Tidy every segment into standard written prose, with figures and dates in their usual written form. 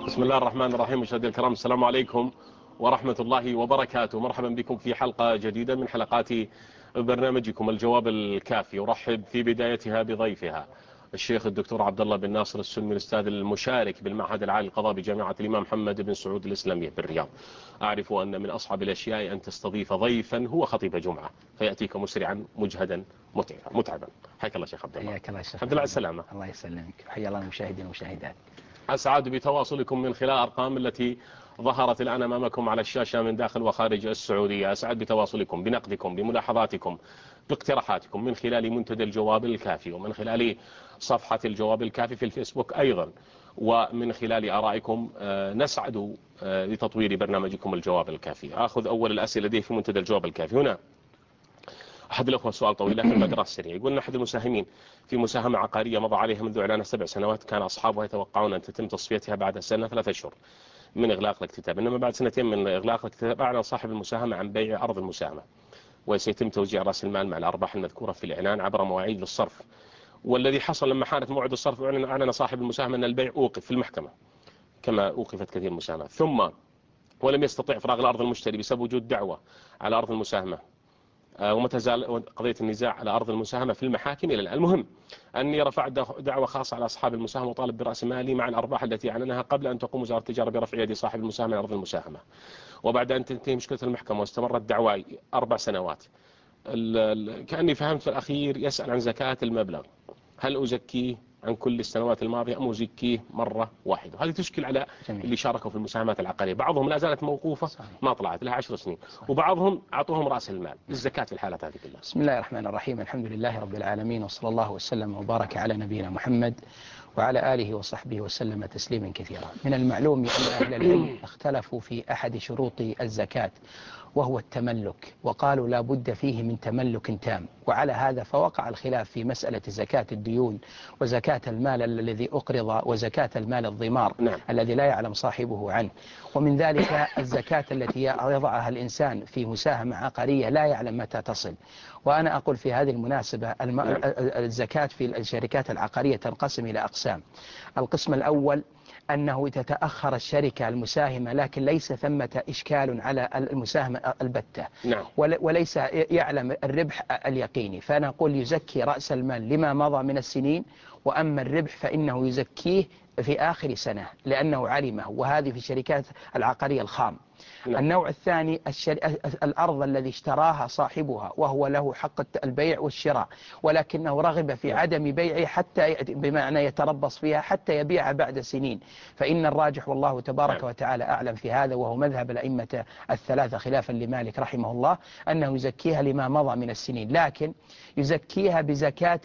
بسم الله الرحمن الرحيم. مشاهدينا الكرام، السلام عليكم ورحمة الله وبركاته. مرحبا بكم في حلقة جديدة من حلقات برنامجكم الجواب الكافي. أرحب في بدايتها بضيفها الشيخ الدكتور عبد الله بن ناصر السلمي، الأستاذ المشارك بالمعهد العالي للقضاء بجامعة الإمام محمد بن سعود الإسلامية بالرياض. أعرف أن من أصعب الأشياء أن تستضيف ضيفا هو خطيب جمعة فيأتيك مسرعا مجهدا متعبا. حياك الله شيخ عبد الله. حياك الله شيخ. الحمد لله على السلامة. الله يسلمك. حيا الله المشاهدين والمشاهدات. أسعد بتواصلكم من خلال أرقام التي ظهرت الآن أمامكم على الشاشة من داخل وخارج السعودية. أسعد بتواصلكم، بنقدكم، بملاحظاتكم، باقتراحاتكم من خلال منتدى الجواب الكافي، ومن خلال صفحة الجواب الكافي في الفيسبوك أيضا، ومن خلال آرائكم. نسعد لتطوير برنامجكم الجواب الكافي. أخذ أول الأسئلة دي في منتدى الجواب الكافي. هنا أحد الأخوة سؤال طويل لكن بقرأ السريع. يقول: أحد المساهمين في مساهمة عقارية مضى عليها منذ إعلانها 7 سنوات، كان أصحابها يتوقعون أن تتم تصفيتها بعد سنة 3 أشهر من إغلاق الاكتتاب، إنما بعد 2 من إغلاق الاكتتاب أعلن صاحب المساهمة عن بيع أرض المساهمة، وسيتم توزيع رأس المال مع الأرباح المذكورة في الإعلان عبر مواعيد للصرف. والذي حصل لما حانت موعد الصرف أعلن صاحب المساهمة أن البيع أوقف في المحكمة كما أوقفت كثير من المساهمات، ثم ولم يستطيع إفراغ الأرض المشتري بسبب وجود دعوة على أرض المساهمة، وما تزال قضية النزاع على أرض المساهمة في المحاكم إلى الآن. المهم أني رفعت دعوة خاصة على أصحاب المساهمة وطالب برأس مالي مع الأرباح التي أعلنها قبل أن تقوم وزارة التجارة برفع يد صاحب المساهمة على أرض المساهمة، وبعد أن تنتهي مشكلة المحكمة واستمرت دعواي 4 سنوات. كأني فهمت في الأخير يسأل عن زكاة المبلغ، هل أزكيه عن كل السنوات الماضية أم أزكيه مرة واحدة؟ هذه تشكل على اللي شاركوا في المساهمات العقارية. بعضهم لا زالت موقوفة ما طلعت لها 10 سنين، وبعضهم أعطوهم رأس المال. الزكاة في الحالة هذه كلها. بسم الله الرحمن الرحيم. الحمد لله رب العالمين، وصلى الله وسلم وبارك على نبينا محمد وعلى آله وصحبه وسلم تسليما كثيرا. من المعلوم أن أهل العلم اختلفوا في أحد شروط الزكاة وهو التملك، وقالوا لا بد فيه من تملك تام. وعلى هذا فوقع الخلاف في مسألة زكاة الديون وزكاة المال الذي أقرض وزكاة المال الضمار الذي لا يعلم صاحبه عنه. ومن ذلك الزكاة التي يضعها الإنسان في مساهمة عقارية لا يعلم متى تصل. وأنا أقول في هذه المناسبة الزكاة في الشركات العقارية تنقسم إلى أقسام. القسم الأول أنه تتأخر الشركة المساهمة لكن ليس ثمة إشكال على المساهمة البتة، وليس يعلم الربح اليقيني، فنقول يزكي رأس المال لما مضى من السنين، وأما الربح فإنه يزكيه في آخر سنة لأنه علمه، وهذه في الشركات العقارية الخام. النوع الثاني الأرض الذي اشتراها صاحبها وهو له حق البيع والشراء، ولكنه رغب في عدم بيعه حتى بمعنى يتربص فيها حتى يبيعها بعد سنين، فإن الراجح والله تبارك وتعالى أعلم في هذا، وهو مذهب الأئمة الثلاثة خلافا لمالك رحمه الله، أنه يزكيها لما مضى من السنين، لكن يزكيها بزكاة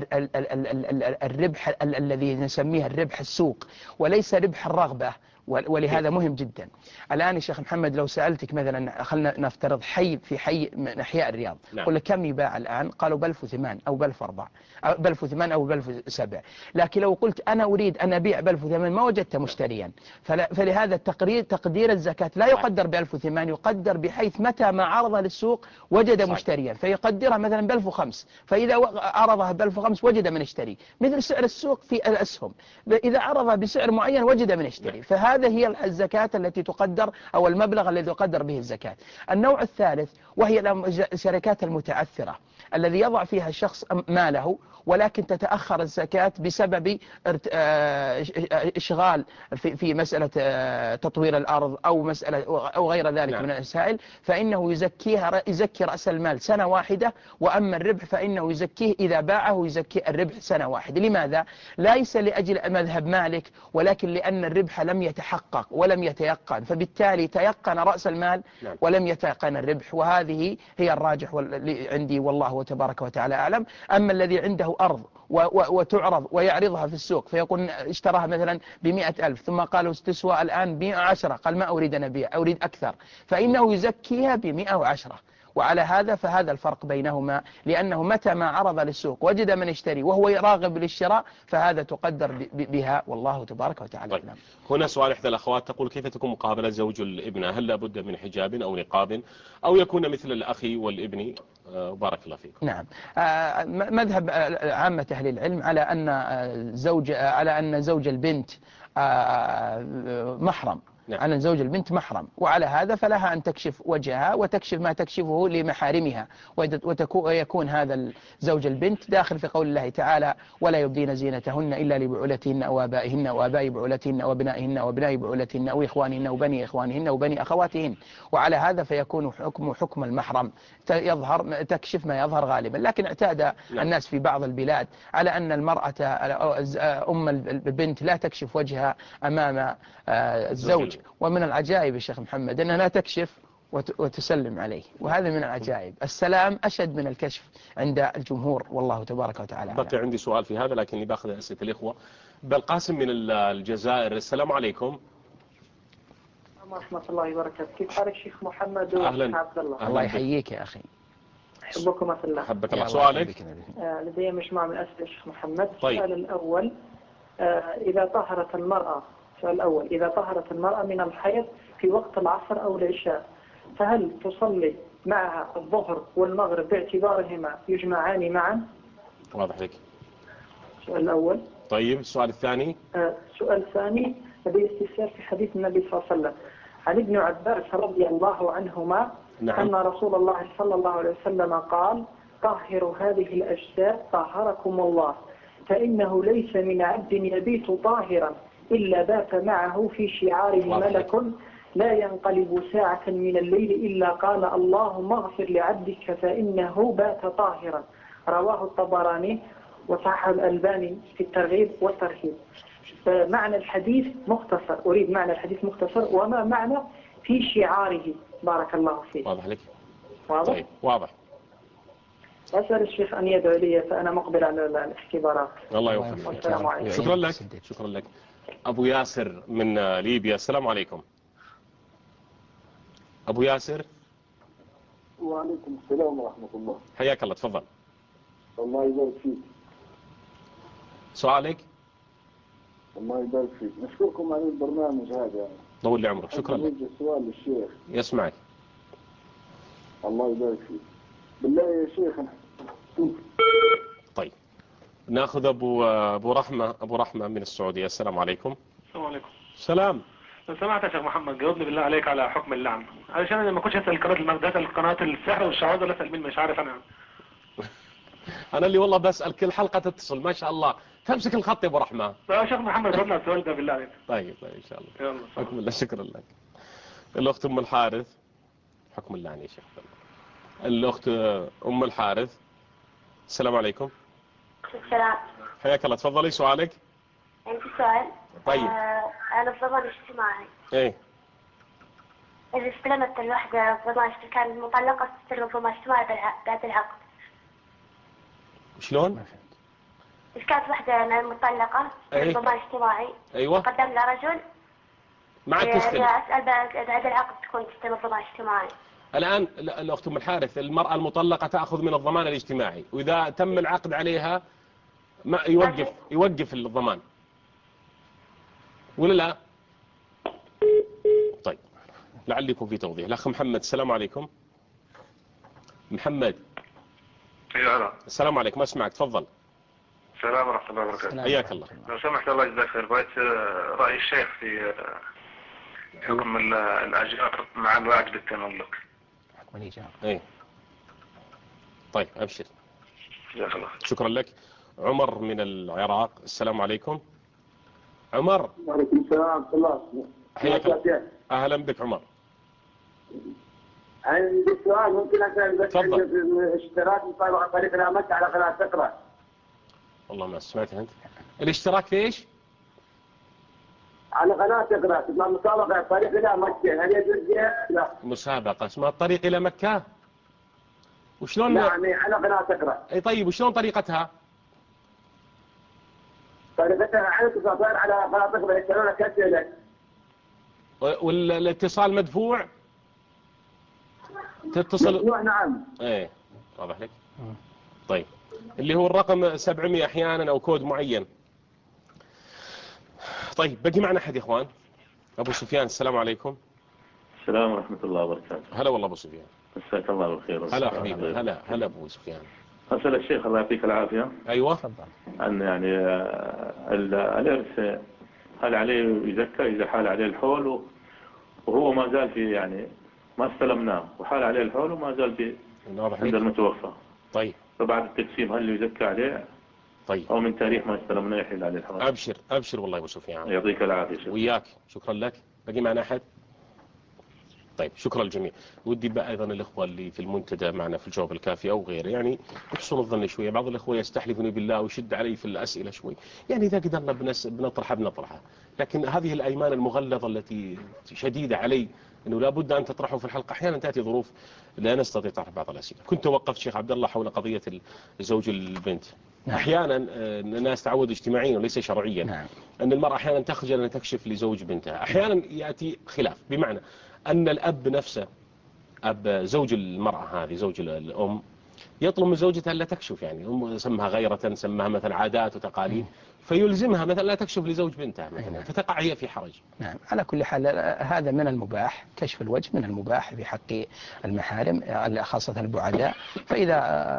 الربح الذي نسميه الربح السوق وليس ربح الرغبة. ولهذا مهم جدا. الآن يا شيخ محمد لو سألتك مثلا، خلنا نفترض حي في حي من أحياء الرياض، قل كم يباع الآن؟ قالوا ب1008 أو ب1004 أو ب1008 أو ب1007، لكن لو قلت أنا أريد أن أبيع ب1008 ما وجدت مشتريا. فلهذا تقدير الزكاة لا يقدر ب1008، يقدر بحيث متى ما عرضها للسوق وجد مشتريا، فيقدرها مثلا ب1005، فإذا عرضها ب1005 وجد من يشتري، مثل سعر السوق في الأسهم، إذا عرضها بسعر معين وجد من يشتري. هذا هي الزكاة التي تقدر أو المبلغ الذي يقدر به الزكاة. النوع الثالث وهي الشركات المتعثرة الذي يضع فيها الشخص ماله ولكن تتأخر الزكاة بسبب إشغال في مسألة تطوير الأرض أو مسألة أو غير ذلك من المسائل، فإنه يزكي رأس المال سنة واحدة، وأما الربح فإنه يزكيه إذا باعه يزكي الربح سنة واحدة. لماذا؟ ليس لأجل مذهب مالك، ولكن لأن الربح لم يتحقق ولم يتيقن، فبالتالي تيقن رأس المال ولم يتيقن الربح، وهذه هي الراجح عندي والله تبارك وتعالى أعلم. أما الذي عنده أرض وتعرض ويعرضها في السوق فيقول اشتراها مثلا ب100,000 ثم قالوا تسوى الآن 110، قال ما أريد أن أبيع أريد أكثر، فإنه يزكيها ب110. وعلى هذا فهذا الفرق بينهما، لأنه متى ما عرض للسوق وجد من يشتري وهو راغب للشراء فهذا تقدر بها والله تبارك وتعالى. طيب. هنا سؤال إحدى الأخوات تقول: كيف تكون مقابلة زوج الابنة؟ هل لابد من حجاب أو نقاب أو يكون مثل الأخ والابن؟ بارك الله فيكم. نعم. مذهب عامة أهل العلم على أن زوج البنت محرم. نعم. أن زوج البنت محرم، وعلى هذا فلها أن تكشف وجهها وتكشف ما تكشفه لمحارمها، ويكون هذا زوج البنت داخل في قول الله تعالى: ولا يبدين زينتهن إلا لبعولتهن أو آبائهن وآباء بعولتهن وأبنائهن وأبناء بعولتهن أو إخوانهن وبني إخوانهن وبني أخواتهن. وعلى هذا فيكون حكم المحرم، تكشف ما يظهر غالبا. لكن اعتاد الناس في بعض البلاد على أن المرأة أم البنت لا تكشف وجهها أمام الزوج. ومن العجائب يا شيخ محمد أنها لا تكشف وتسلم عليه، وهذا من العجائب. السلام أشد من الكشف عند الجمهور، والله تبارك وتعالى. بقي عندي سؤال في هذا لكني باخذ أسئلة الإخوة. بالقاسم من الجزائر، السلام عليكم. ورحمة الله وبركاته. كيف حالك شيخ محمد أهلا. عبد الله؟ الله يحييك يا أخي. أحبكم في الله. حبك الله. سؤالك؟ لدي مجموعة من الأسئلة شيخ محمد. طيب. السؤال الأول: إذا طهرت المرأة، السؤال الأول: إذا طهرت المرأة من الحيض في وقت العصر أو العشاء، فهل تصلي معها الظهر والمغرب باعتبارهما يجمعان معا؟ واضح لك. السؤال الأول. طيب السؤال الثاني. السؤال الثاني: لدي استفسار في حديث النبي صلى الله عليه وسلم عن ابن عباس رضي الله عنهما. نعم. أن رسول الله صلى الله عليه وسلم قال: طهروا هذه الأجساد طهركم الله، فإنه ليس من عبد يبيت طاهرا إلا بات معه في شعاره ملك لا ينقلب ساعة من الليل إلا قال: اللهم اغفر لعبدك فإنه بات طاهرا. رواه الطبراني وصححه الألباني في الترغيب والترهيب. معنى الحديث مختصر، أريد معنى الحديث مختصر، وما معنى في شعاره؟ بارك الله فيك. واضح لك. واضح؟ طيب واضح. أسأل الشيخ أن يدعو لي فأنا مقبل على الاختبارات. الله يوفقك. والسلام عليكم. شكرا لك. شكرا لك. أبو ياسر من ليبيا، السلام عليكم. أبو ياسر. وعليكم السلام ورحمة الله. حياك الله، تفضل. الله يبارك فيك. سؤالك. الله يبارك فيك. نشكركم على البرنامج هذا. طول لي عمرك. شكرا لك. سؤال للشيخ. يسمعك. الله يبارك فيك. بالله يا شيخ. طيب ناخذ ابو رحمه من السعوديه، السلام عليكم. السلام عليكم. سلام. لو سمحت يا شيخ محمد جاوبني بالله عليك على حكم اللعن، علشان انا ما كنتش اسال قناه المغزى، اسال قناه السحر والشعوذه، ولا اسال مين مش عارف انا. انا اللي والله بسال كل حلقه تتصل، ما شاء الله تمسك الخط يا ابو رحمه. يا شيخ محمد جاوبنا على السؤال ده بالله عليك. طيب ان شاء الله. يلا حكم الله. شكرا لك. الاخت ام الحارث. حكم اللعن يا شيخ. الاخت ام الحارث، السلام عليكم. السلام. حياك الله، تفضلي سؤالك. عندي سؤال. طيب. أنا في ضمان اجتماعي. ايه. إذا استلمت الوحدة ضمان كانت مطلقة تستلم ضمان اجتماعي بعد العقد. شلون؟ إذا كانت وحدة مطلقة ايه. ضمان اجتماعي. ايوه. قدم لها رجل. ما عاد تستلم. أسأل بعد العقد تكون تستلم ضمان اجتماعي. الآن الأخت أم الحارث، المرأة المطلقة تأخذ من الضمان الاجتماعي، وإذا تم العقد عليها ما يوقف الضمان، ولا لا؟ طيب لعل يكون في توضيح. الأخ محمد، السلام عليكم. محمد. ايوه. السلام عليكم، ما اسمعك، تفضل. السلام ورحمه الله وبركاته. حياك الله. لو سمحت الله يجزاك خير، بغيت راي الشيخ في حكم الاجار مع الوعد بالتملك. ايه. طيب ابشر. جزاك الله. شكرا لك. عمر من العراق، السلام عليكم. عمر. وعليكم السلام ورحمة الله. حياك الله. اهلا بك عمر. عندي سؤال ممكن اسال بس. تفضل. الاشتراك عن طريق الامك على قناه تقرا. والله ما سمعت انت. الاشتراك في ايش؟ على قناه تقرا تسمى مسابقه طريق الى مكه، هل يجوز فيها؟ لا. مسابقة اسمها الطريق إلى مكة. وشلون؟ يعني على قناه تقرا. اي طيب، وشلون طريقتها؟ طريقتها على اتصال على قناه تقرا يشترون كاسه. والاتصال مدفوع؟ تتصل. مدفوع نعم. ايه واضح لك. طيب اللي هو الرقم 700 احيانا او كود معين. طيب بقي معنا احد يا اخوان. ابو سفيان، السلام عليكم. السلام ورحمة الله وبركاته. هلا والله ابو سفيان. مساك الله بالخير. هلا حبيبي. هلا ابو سفيان. أسأل الشيخ الله يعطيك العافية. ايوه. عن يعني الإرث، هل عليه يزكى إذا حال عليه الحول وهو ما زال في يعني ما استلمناه وحال عليه الحول وما زال في عند المتوفى؟ طيب فبعد التقسيم هل يزكى عليه؟ طيب أو من تاريخ ما استلمناه يحل عليه الحول؟ أبشر والله أبو سفيان، يعطيك العافية شكرا. وياك، شكرا لك. بقي معنا أحد؟ طيب شكرا للجميع. ودي بقى أيضا الإخوة اللي في المنتدى معنا في الجواب الكافي أو غيره يعني يحسن الظن شوية. بعض الإخوة يستحلفني بالله ويشد علي في الأسئلة شوي، يعني إذا قدرنا بنطرحها، لكن هذه الأيمان المغلظة التي شديدة علي أنه لابد أن تطرحوا في الحلقة، أحيانا تأتي ظروف لا نستطيع طرح بعض الأسئلة. كنت توقفت شيخ عبد الله حول قضية زوج البنت. نعم. أحيانا الناس تعود اجتماعيا وليس شرعيا. نعم. أن المرأة أحيانا تخجل أن تكشف لزوج بنتها. أحيانا يأتي خلاف، بمعنى أن الأب نفسه، أب زوج المرأة هذه، زوج الأم، يطلب من زوجته لا تكشف، يعني أم سمها غيرة، سمها مثلا عادات وتقاليد، فيلزمها مثلا لا تكشف لزوج بنتها مثلا، فتقع هي في حرج. نعم. على كل حال هذا من المباح، كشف الوجه من المباح في حق المحارم خاصة البعداء، فإذا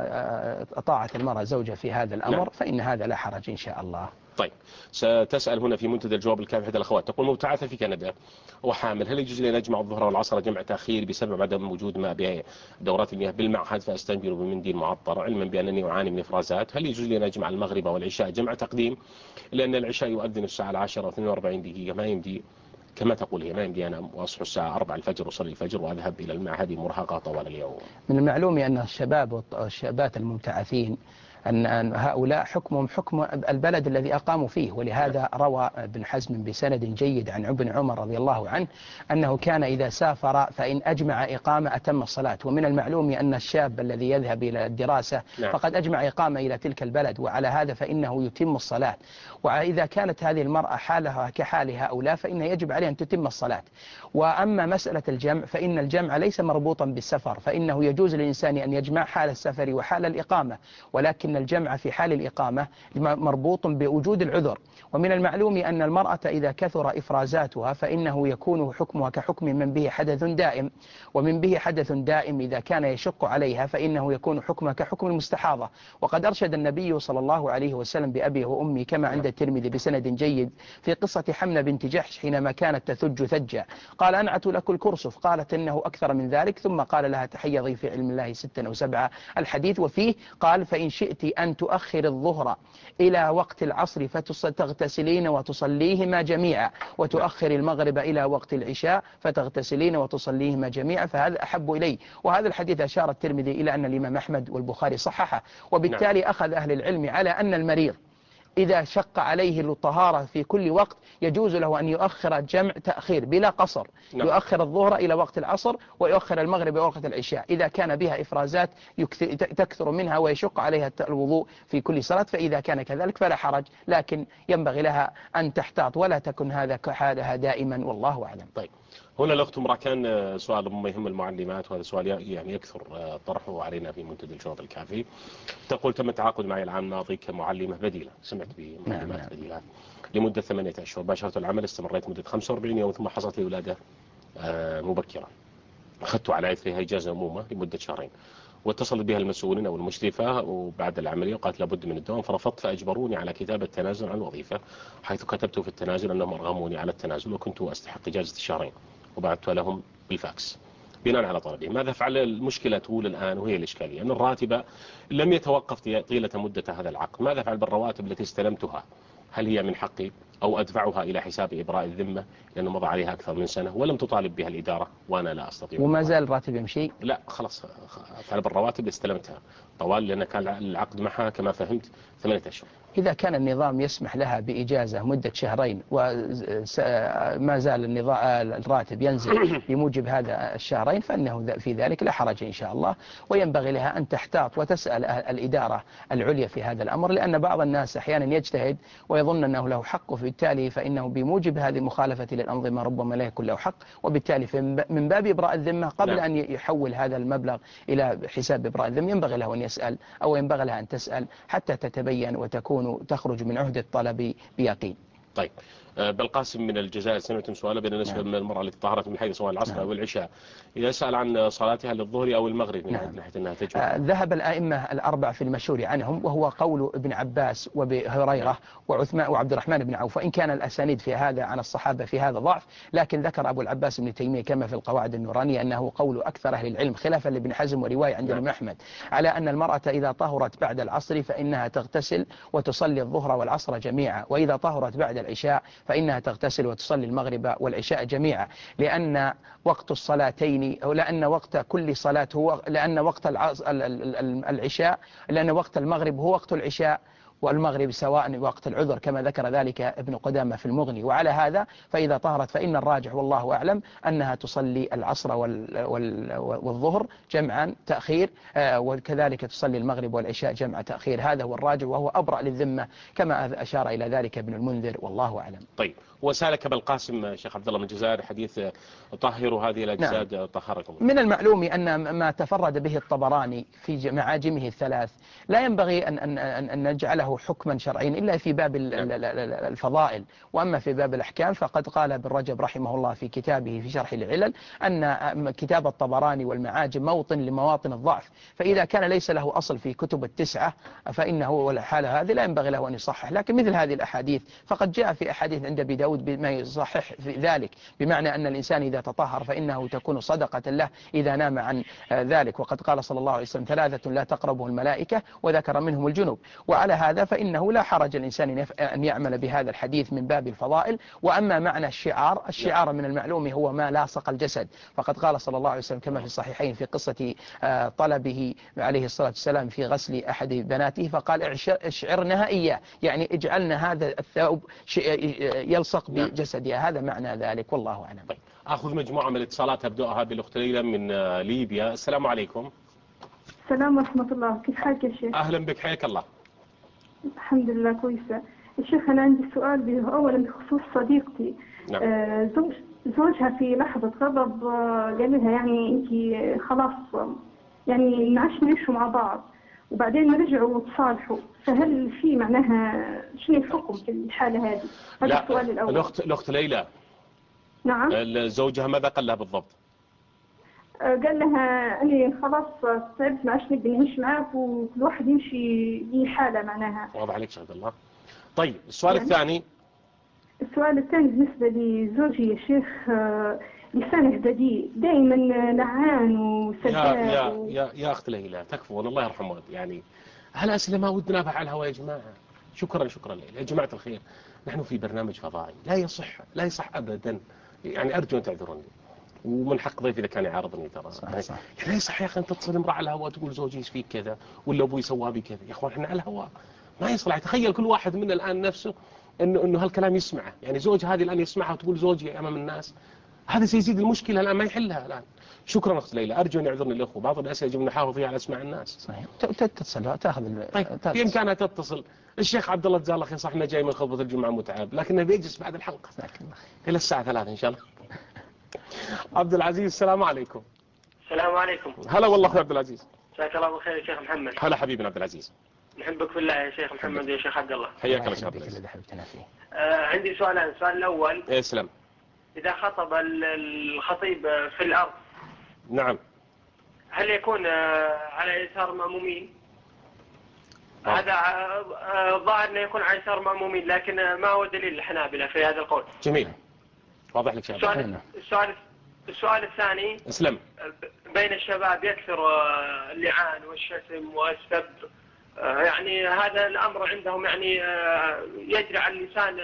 أطاعت المرأة زوجها في هذا الأمر نعم. فإن هذا لا حرج إن شاء الله. طيب ستسأل هنا في منتدى الجواب الكافي إحدى الأخوات، تقول مبتعثة في كندا وحامل، هل يجوز لي أن أجمع الظهر والعصر جمع تأخير بسبب عدم وجود ماء بدورات المياه بالمعهد فأستنجر بمنديل معطر، علما بأنني أعاني من إفرازات؟ هل يجوز لي أن أجمع المغرب والعشاء جمع تقديم، لأن العشاء يؤذن الساعة 10 و42 دقيقة، ما يمدي كما تقول هي، ما يمدي أنا وأصحى الساعة 4 الفجر وصلي الفجر وأذهب إلى المعهد مرهقة طوال اليوم. من المعلوم أن الشباب والشابات المبتعثين أن هؤلاء حكمهم حكم البلد الذي أقاموا فيه، ولهذا روى ابن حزم بسند جيد عن ابن عمر رضي الله عنه أنه كان إذا سافر فإن أجمع إقامة أتم الصلاة. ومن المعلوم أن الشاب الذي يذهب إلى الدراسة فقد أجمع إقامة إلى تلك البلد، وعلى هذا فإنه يتم الصلاة. وإذا كانت هذه المرأة حالها كحال هؤلاء فإن يجب عليها أن تتم الصلاة. وأما مسألة الجمع فإن الجمع ليس مربوطا بالسفر، فإنه يجوز للإنسان أن يجمع حال السفر وحال الإقامة، ولكن الجمع في حال الإقامة مربوط بوجود العذر. ومن المعلوم أن المرأة إذا كثر إفرازاتها فإنه يكون حكمها كحكم من به حدث دائم، ومن به حدث دائم إذا كان يشق عليها فإنه يكون حكمها كحكم المستحاضة. وقد أرشد النبي صلى الله عليه وسلم بأبيه وأمي كما عند الترمذي بسند جيد في قصة حمنة بنت جحش حينما كانت تثج ثجا، قال أنعت لك الكرسف، قالت إنه أكثر من ذلك، ثم قال لها تحيضي في علم الله 6 أو 7 الحديث. وفيه قال فإن شئت أن تؤخر الظهر إلى وقت العصر فتغتسلين وتصليهما جميعا، وتؤخر المغرب إلى وقت العشاء فتغتسلين وتصليهما جميعا، فهذا أحب إلي. وهذا الحديث أشار الترمذي إلى أن الإمام أحمد والبخاري صححه. وبالتالي أخذ أهل العلم على أن المريض إذا شق عليه الطهارة في كل وقت يجوز له أن يؤخر الجمع تأخير بلا قصر، يؤخر الظهر إلى وقت العصر ويؤخر المغرب إلى وقت العشاء إذا كان بها إفرازات تكثر منها ويشق عليها الوضوء في كل صلاة، فإذا كان كذلك فلا حرج، لكن ينبغي لها أن تحتاط ولا تكن هذا كحالها دائما، والله أعلم. طيب هنا الأخت كان سؤال ما يهم المعلمات، وهذا سؤال يعني يكثر طرحه علينا في منتدى الجواب الكافي. تقول تم التعاقد معي العام الماضي كمعلمة بديلة، سمعت بمعلمات بديلة لمدة 8 أشهر، باشرت العمل، استمريت مدة 45 يوم ثم حصلت لي ولادة مبكرة، أخذت على إثرها إجازة عمومة لمدة 2 شهر، واتصلت بها المسؤولين أو المشرفة وبعد العملية وقالت لابد من الدوام، فرفضت، فأجبروني على كتابة التنازل عن الوظيفة، حيث كتبت في التنازل أنهم أرغموني على التنازل وكنت أستحق إجازة 2 شهر، وبعثت لهم بالفاكس بناء على طلبي. ماذا فعل؟ المشكلة تقول الآن وهي الإشكالية أن الراتب لم يتوقف طيلة مدة هذا العقد. ماذا فعل بالرواتب التي استلمتها؟ هل هي من حقي أو أدفعها إلى حساب إبراء الذمة لأنه مضى عليها أكثر من سنة ولم تطالب بها الإدارة وأنا لا أستطيع؟ وما زال الراتب يمشي؟ لا خلاص، فعل بالرواتب اللي استلمتها طوال، لأن كان العقد معها كما فهمت 8 أشهر. إذا كان النظام يسمح لها بإجازة مدة 2 شهر وما زال الراتب ينزل بموجب هذا 2 شهر فإنه في ذلك لا حرج إن شاء الله، وينبغي لها أن تحتاط وتسأل الإدارة العليا في هذا الأمر، لأن بعض الناس أحيانا يجتهد ويظن أنه له حق، وبالتالي فإنه بموجب هذه المخالفة للأنظمة ربما لا يكون له حق، وبالتالي من باب إبراء الذمة قبل أن يحول هذا المبلغ إلى حساب إبراء الذمة ينبغي له أن يسأل أو ينبغي لها أن تسأل حتى تتبين وتخرج من عهد الطلب بيقين. طيب بالقاسم من الجزائر سمعتم سؤاله بالنسبة من المرأة التي طهرت من حيث سواء العصر أو العشاء يسأل عن صلاتها للظهر أو المغرب من ناحية أنها تجمع. ذهب الآئمة الأربعة في المشهور عنهم وهو قول ابن عباس وأبي هريرة وعثمان وعبد الرحمن بن عوف، وإن كان الأسانيد في هذا عن الصحابة في هذا ضعف، لكن ذكر أبو العباس بن تيمية كما في القواعد النورانية أنه قول أكثر أهل العلم خلافا لابن حزم ورواية عند الإمام أحمد على أن المرأة إذا طهرت بعد العصر فإنها تغتسل وتصلي الظهر والعصر جميعا، وإذا طهرت بعد العشاء فإنها تغتسل وتصلي المغرب والعشاء جميعا، لأن وقت الصلاتين أو لأن وقت كل صلاة هو لأن وقت العشاء لأن وقت المغرب هو وقت العشاء والمغرب سواء وقت العذر كما ذكر ذلك ابن قدامة في المغني. وعلى هذا فإذا طهرت فإن الراجح والله أعلم أنها تصلي العصر والظهر جمعا تأخير، وكذلك تصلي المغرب والعشاء جمع تأخير. هذا هو الراجح وهو أبرأ للذمة كما أشار إلى ذلك ابن المنذر والله أعلم. طيب، وسالك بالقاسم شيخ عبد الله من الجزائر حديث طهروا هذه الأجساد طهركم. من المعلوم أن ما تفرد به الطبراني في معاجمه الثلاث لا ينبغي أن نجعله حكما شرعيا إلا في باب الفضائل، وأما في باب الأحكام فقد قال ابن رجب رحمه الله في كتابه في شرح العلل أن كتاب الطبراني والمعاجم موطن لمواطن الضعف، فإذا كان ليس له أصل في كتب التسعة فإنه والحالة هذه لا ينبغي له أن يصحح. لكن مثل هذه الأحاديث فقد جاء في أحاديث عند أبي داود بما يصحح في ذلك، بمعنى أن الإنسان إذا تطهر فإنه تكون صدقة له إذا نام عن ذلك، وقد قال صلى الله عليه وسلم 3 لا تقربه الملائكة وذكر منهم الجنوب. وعلى هذا فإنه لا حرج الإنسان أن يعمل بهذا الحديث من باب الفضائل. وأما معنى الشعار من المعلوم هو ما لاصق الجسد، فقد قال صلى الله عليه وسلم كما في الصحيحين في قصة طلبه عليه الصلاة والسلام في غسل أحد بناته فقال اشعرنها إياه، يعني اجعلنا هذا الثوب يلصق بجسدها، هذا معنى ذلك والله أعلم. طيب، أخذ مجموعة من الاتصالات أبدأها بالأخت ليلى من ليبيا. السلام عليكم. السلام ورحمة الله، كيف حالك يا شيخ؟ أهلا بك، حياك الله. الحمد لله كويسة. يا شيخ أنا عندي سؤال أولا بخصوص صديقتي. نعم. زوجها في لحظة غضب قال لها يعني أنت خلاص يعني نعيش نعيشوا مع بعض، وبعدين رجعوا وتصالحوا، فهل في معناها شنو الحكم في الحالة هذه؟ هذا السؤال الأول. الأخت ليلى. نعم. زوجها ماذا قال لها بالضبط؟ قال لها أنا خلاص تعبت ما عادش نبي نعيش معاك وكل واحد يمشي لحاله معناها. واضح عليك شيخ عبد الله. طيب، السؤال الثاني. السؤال الثاني بالنسبة لزوجي يا شيخ، لسانه بديء دائما لعان وسباب. يا أخت ليلى تكفو الله يرحم والد، يعني هالأسئلة ما ودنا بها على الهواء يا جماعة. شكرا ليلى. يا جماعة الخير، نحن في برنامج فضائي لا يصح أبدا، يعني أرجو أن تعذروني، ومن حق ضيفي إذا كان يعارضني ترى. صح. لا يصح يا أخي أن تتصل امرأة على الهواء تقول زوجي ايش فيك كذا ولا أبوي سوى بي كذا. يا أخوان احنا على الهواء ما يصلح. تخيل كل واحد منا الآن نفسه إنه هالكلام يسمعه، يعني زوج هذه الآن يسمعها وتقول زوجي أمام الناس، هذا سيزيد المشكلة الآن ما يحلها الآن. شكرا أخت ليلى، أرجو أن يعذرني الأخوة، بعض الأسئلة يجب نحافظ فيها على أسماع الناس. صحيح. تتصل تأخذ. طيب، بإمكانها تتصل. الشيخ عبد الله جزاه الله خير، صح إنه جاي من خطبة الجمعة متعب، لكنه بيجلس بعد الحلقة إلى الساعة 3 إن شاء الله. عبد العزيز السلام عليكم. السلام عليكم. هلا والله أخوي عبد العزيز. جزاك الله بالخير يا شيخ محمد. هلا حبيبنا عبد العزيز. نحبك في الله يا شيخ محمد ويا شيخ عبد الله. حياك الله شيخ عبد العزيز. عندي سؤالان. السؤال الأول، اسلم. إذا خطب الخطيب في الأرض، نعم، هل يكون على يسار المأمومين؟ هذا ظاهر أنه يكون على يسار المأمومين، لكن ما هو دليل الحنابلة في هذا القول؟ جميل، واضح لك شيخ. السؤال الثاني، اسلم. بين الشباب يكثر اللعان والشتم والسب، يعني هذا الأمر عندهم يعني يجري على اللسان،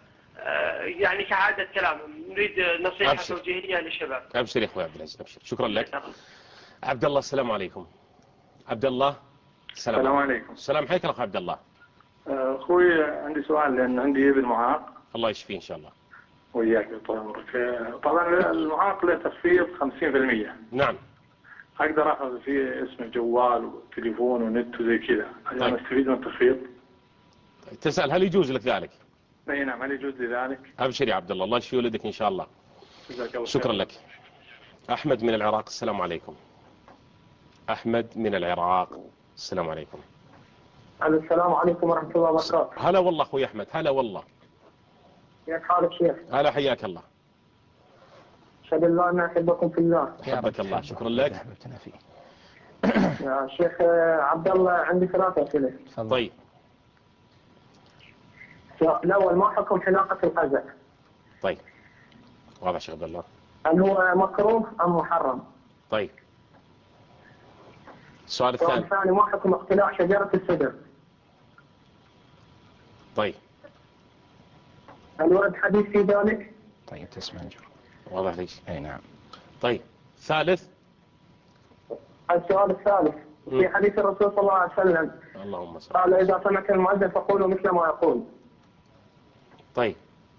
يعني كعادة كلامهم. نريد نصيحة توجيهية للشباب. أبشر يا أخوي عبد العزيز، أبشر. شكرا لك. عبد الله السلام عليكم. عبد الله السلام عليكم. السلام، حياك الله عبد الله. أخوي عندي سؤال، لأن عندي ابن معاق. الله يشفيه إن شاء الله. وياك طال عمرك. طبعا المعاق له تخفيض 50%. نعم. أقدر أخذ فيه اسم الجوال وتليفون ونت وزي كذا، عشان أستفيد من التخفيض. تسأل هل يجوز لك ذلك؟ اي نعم، هل يجوز لي ذلك؟ أبشر يا عبد الله، الله يشفي ولدك إن شاء الله. شكرا لك. أحمد من العراق السلام عليكم. أحمد من العراق السلام عليكم. السلام عليكم ورحمة الله وبركاته. هلا والله أخوي أحمد، هلا والله. كيف حالك شيخ؟ هلا حياك الله. أشهد أن لا إله أحبكم في الله. حبك الله، شكرا لك. يا شيخ عبد الله عندي 3 أسئلة. طيب. الأول ما حكم حلاقة القزع؟ طيب. واضح شيخ عبد الله. هل هو مكروه أم محرم؟ طيب. السؤال الثاني ما حكم اقتلاع شجرة السدر؟ طيب. هل ورد حديث في ذلك؟ طيب تسمع واضح ليش؟ اي نعم. طيب. ثالث. السؤال الثالث في حديث الرسول صلى الله عليه وسلم اللهم صل قال إذا سمعت المؤذن فقولوا مثل ما يقول. طيب.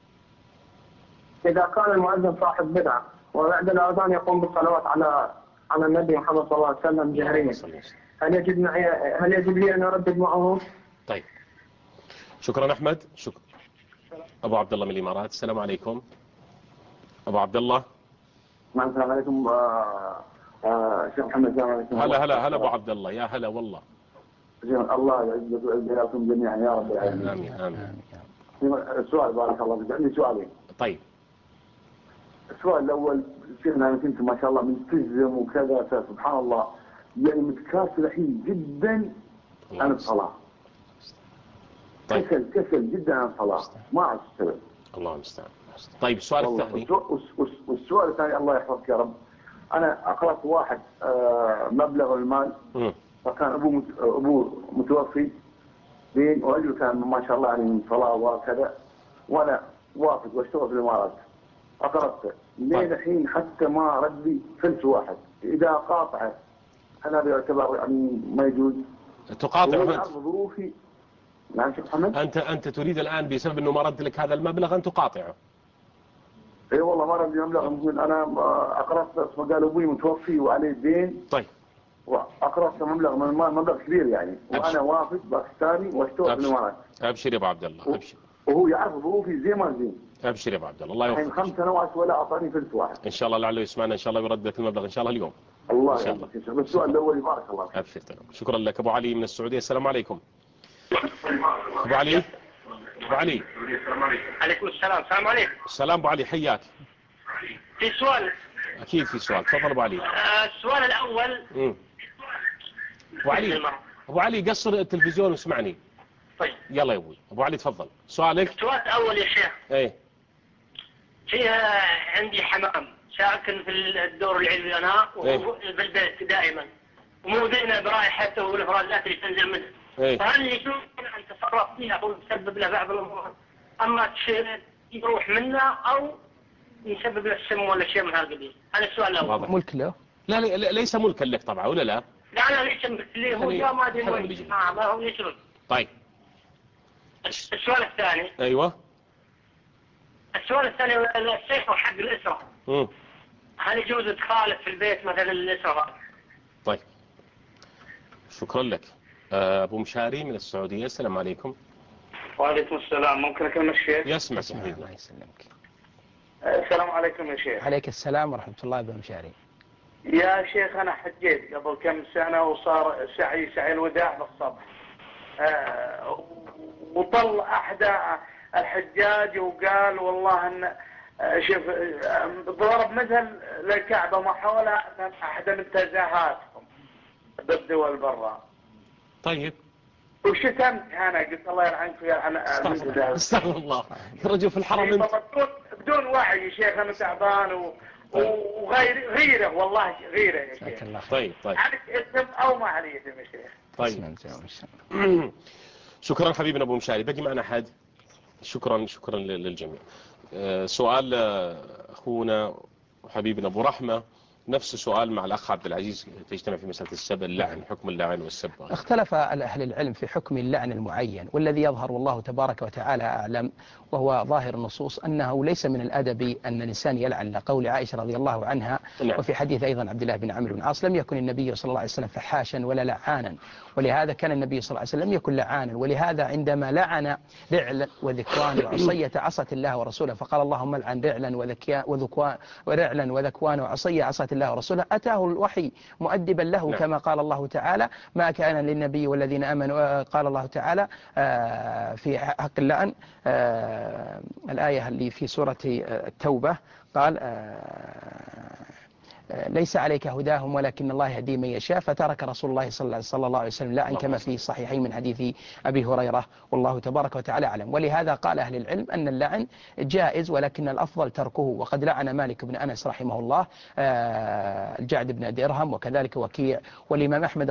إذا كان المؤذن صاحب بدعة وبعد الأذان يقوم بالصلوات على النبي محمد صلى الله عليه وسلم جهريا، هل يجب لي أن أردد معه؟ طيب. شكرا أحمد. شكرا. أبو عبد الله من الإمارات. السلام عليكم. أبو عبد الله. السلام عليكم شيخ محمد. السلام عليكم. هلا أبو عبد الله. يا هلا والله. الله يعزك ويعزكم جميعا يا رب العالمين. آمين. السؤال بارك الله فيك، عندي سؤالين. طيب. السؤال الأول شيخنا، أنا كنت ما شاء الله ملتزم وكذا، سبحان الله يعني متكاسل الحين جدا عن الصلاة. طيب. كسل جدا عن الصلاة، ما أعرف السبب. الله المستعان. طيب السؤال الثاني. والسؤال الثاني الله يحفظك يا رب، أنا أقرأت واحد مبلغ المال، فكان أبوه متوفي دين، ورجل كان ما شاء الله يعني من صلاة وكذا، وأنا وافد واشتغل في الإمارات. أقرأت لين الحين حتى ما ردي فلس واحد. إذا قاطعه هل هذا يعتبر يعني ما يجوز؟ تقاطع أنت؟ ظروفي. نعم شيخ محمد. أنت تريد الآن بسبب أنه ما رد لك هذا المبلغ أن تقاطعه؟ اي والله ما ردي مبلغ. أنا أقرأت اسمه قال أبوي متوفي وعليه دين. طيب. وأقرأت مبلغ من المال، مبلغ كبير يعني، وأنا وافد باكستاني واشتغل في الإمارات. أبشر يا أبو عبد الله، أبشر. وهو يعرف ظروفي زي ما زين. أبشر يا أبو عبد الله، الله يوفقك. 5 سنوات ولا أعطاني فلس واحد. إن شاء الله لعله يسمعنا إن شاء الله ويرد لك المبلغ إن شاء الله اليوم. الله إن شاء الله. بس السؤال الأول بارك الله فيك. أبشر. شكرا لك. أبو علي من السعودية. السلام عليكم. أبو علي. عليكم السلام. السلام عليكم. السلام أبو علي، حياك. في سؤال. أكيد في سؤال، تفضل أبو علي. السؤال الأول. أبو علي قصر التلفزيون واسمعني. طيب. يلا يا أبوي. أبو علي تفضل سؤالك. السؤال الأول يا شيخ. إيه. فيها عندي حمام ساكن في الدور العلوي أنا، وهو في البيت دائما، وموضعنا برائحته والإفرازات اللي تنزل منه. فهل يجوز أن نتصرف فيها أو نسبب له بعض الأمور، أما يروح منه أو يسبب له السم ولا شيء من هذا القبيل؟ هذا السؤال الأول. ملك له؟ لا ليس ملكا لك طبعا، ولا لا؟ لا ليس اللي هو جاء ما أدري وين. ما هو يشرب. طيب. السؤال الثاني. أيوة. السؤال الثاني السيف حق الأسرة. هل يجوز تخالف في البيت مثلا الأسرة؟ طيب. شكرا لك. أبو مشاري من السعودية. السلام عليكم. وعليكم السلام. ممكن أكلم الشيخ؟ يسمع. الله يسلمك. السلام عليكم يا شيخ. عليك السلام ورحمة الله. أبو مشاري. يا شيخ أنا حجيت قبل كم سنة وصار سعي الوداع بالصبح. وطل أحد الحجاج وقال والله أن شوف ضرب مثل للكعبة ما حولها أحد منتزهاتكم بالدول برا. طيب. وشتمت أنا قلت الله يلعنك ويلعن المنتزهات. استغفر الله. رجل في الحرم انت. بدون وعي يا شيخ. أنا تعبان وغيره والله غيره يا شيخ. طيب. عليك اسم أو ما علي اسم يا شيخ. طيب. شكرا حبيبنا أبو مشاري. بقي معنا أحد. شكرا للجميع. سؤال أخونا وحبيبنا أبو رحمة، نفس سؤال مع الأخ عبد العزيز، تجتمع في مسألة السب، اللعن، حكم اللعن والسب. اختلف أهل العلم في حكم اللعن المعين، والذي يظهر والله تبارك وتعالى أعلم وهو ظاهر النصوص أنه ليس من الأدب أن الإنسان يلعن، لقول عائشة رضي الله عنها. نعم. وفي حديث أيضا عبد الله بن عمرو بن العاص لم يكن النبي صلى الله عليه وسلم فحاشا ولا لعانا، ولهذا كان النبي صلى الله عليه وسلم لم يكن لعانا، ولهذا عندما لعن رعلا وذكوان وعصية عصت الله ورسوله، فقال اللهم لعن رعلا وذكوان وعصية عصت الله ورسوله أتاه الوحي مؤدبا له كما قال الله تعالى ما كان للنبي والذين آمنوا قال الله تعالى في حق اللعن الآية اللي في سورة التوبة قال ليس عليك هداهم ولكن الله يهدي من يشاء فترك رسول الله صلى الله عليه وسلم لعن كما في الصحيحين من حديث أبي هريرة والله تبارك وتعالى أعلم. ولهذا قال أهل العلم أن اللعن جائز ولكن الأفضل تركه. وقد لعن مالك بن أنس رحمه الله الجعد بن درهم وكذلك وكيع. والإمام أحمد